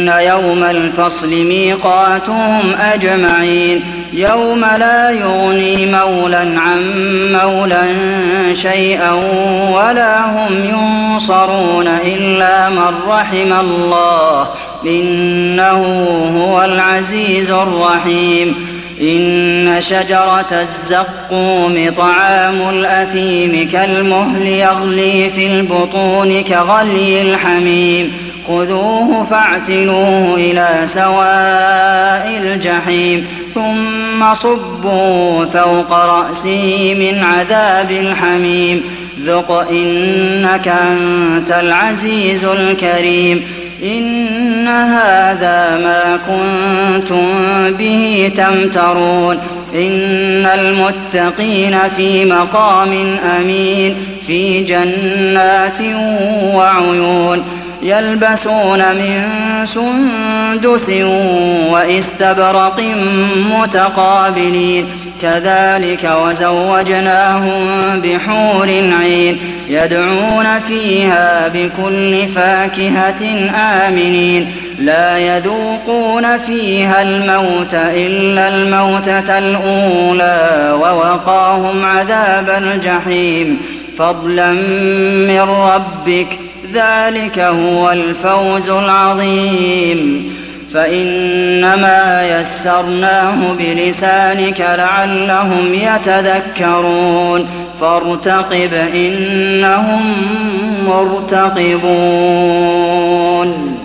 إن يوم الفصل ميقاتهم أجمعين يوم لا يغني مولى عن مولى شيئا ولا هم ينصرون إلا من رحم الله إنه هو العزيز الرحيم إن شجرة الزقوم طعام الأثيم كالمهل يغلي في البطون كغلي الحميم خذوه فاعتلوه إلى سواء الجحيم ثم صبوا فوق رأسه من عذاب الحميم ذق إنك أنت العزيز الكريم إن هذا ما كنتم به تمترون إن المتقين في مقام أمين في جنات وعيون يلبسون من سندس وإستبرق متقابلين كذلك وزوجناهم بحور عين يدعون فيها بكل فاكهة آمنين لا يذوقون فيها الموت إلا الموتة الأولى ووقاهم عذاب الجحيم فضلا من ربك ذلك هو الفوز العظيم فإنما يسرناه بلسانك لعلهم يتذكرون فارتقب إنهم مرتقبون